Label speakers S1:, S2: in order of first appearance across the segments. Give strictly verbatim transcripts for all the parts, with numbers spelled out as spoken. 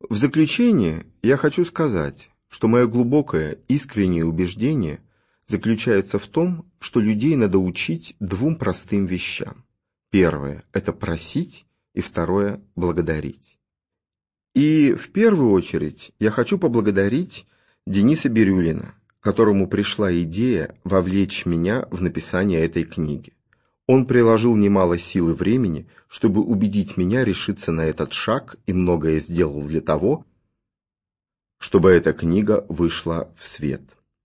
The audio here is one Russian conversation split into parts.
S1: В заключение я хочу сказать, что мое глубокое искреннее убеждение заключается в том, что людей надо учить двум простым вещам. Первое – это просить, и второе – благодарить. И в первую очередь я хочу поблагодарить Дениса Бирюлина, которому пришла идея вовлечь меня в написание этой книги. Он приложил немало сил и времени, чтобы убедить меня решиться на этот шаг, и многое сделал для того, чтобы эта книга вышла в свет.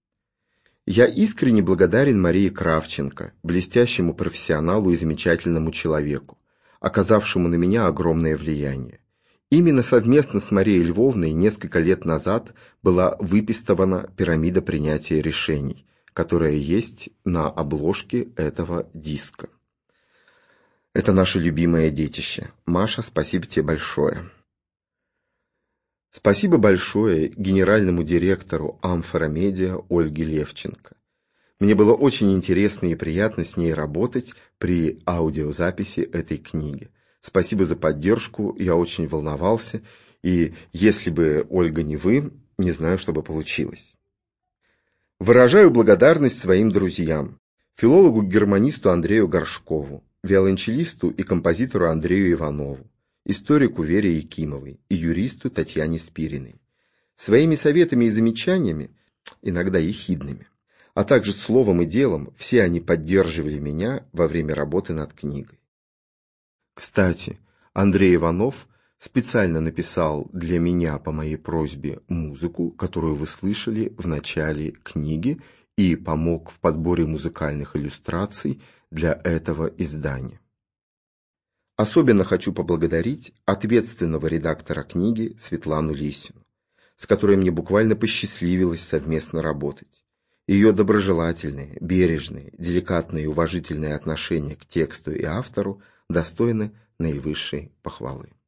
S1: Я искренне благодарен Марии Кравченко, блестящему профессионалу и замечательному человеку, оказавшему на меня огромное влияние. Именно совместно с Марией Львовной несколько лет назад была выпистована пирамида принятия решений, которая есть на обложке этого диска. Это наше любимое детище. Маша, спасибо тебе большое. Спасибо большое генеральному директору Амфора Медиа Ольге Левченко. Мне было очень интересно и приятно с ней работать при аудиозаписи этой книги. Спасибо за поддержку, я очень волновался, и если бы Ольга не вы, не знаю, что бы получилось. Выражаю благодарность своим друзьям, филологу-германисту Андрею Горшкову, виолончелисту и композитору Андрею Иванову, историку Вере Якимовой и юристу Татьяне Спириной. Своими советами и замечаниями, иногда ехидными, а также словом и делом, все они поддерживали меня во время работы над книгой. Кстати, Андрей Иванов специально написал для меня по моей просьбе музыку, которую вы слышали в начале книги, и помог в подборе музыкальных иллюстраций для этого издания. Особенно хочу поблагодарить ответственного редактора книги Светлану Лисину, с которой мне буквально посчастливилось совместно работать. Ее доброжелательные, бережные, деликатные и уважительные отношения к тексту и автору достойны наивысшей похвалы.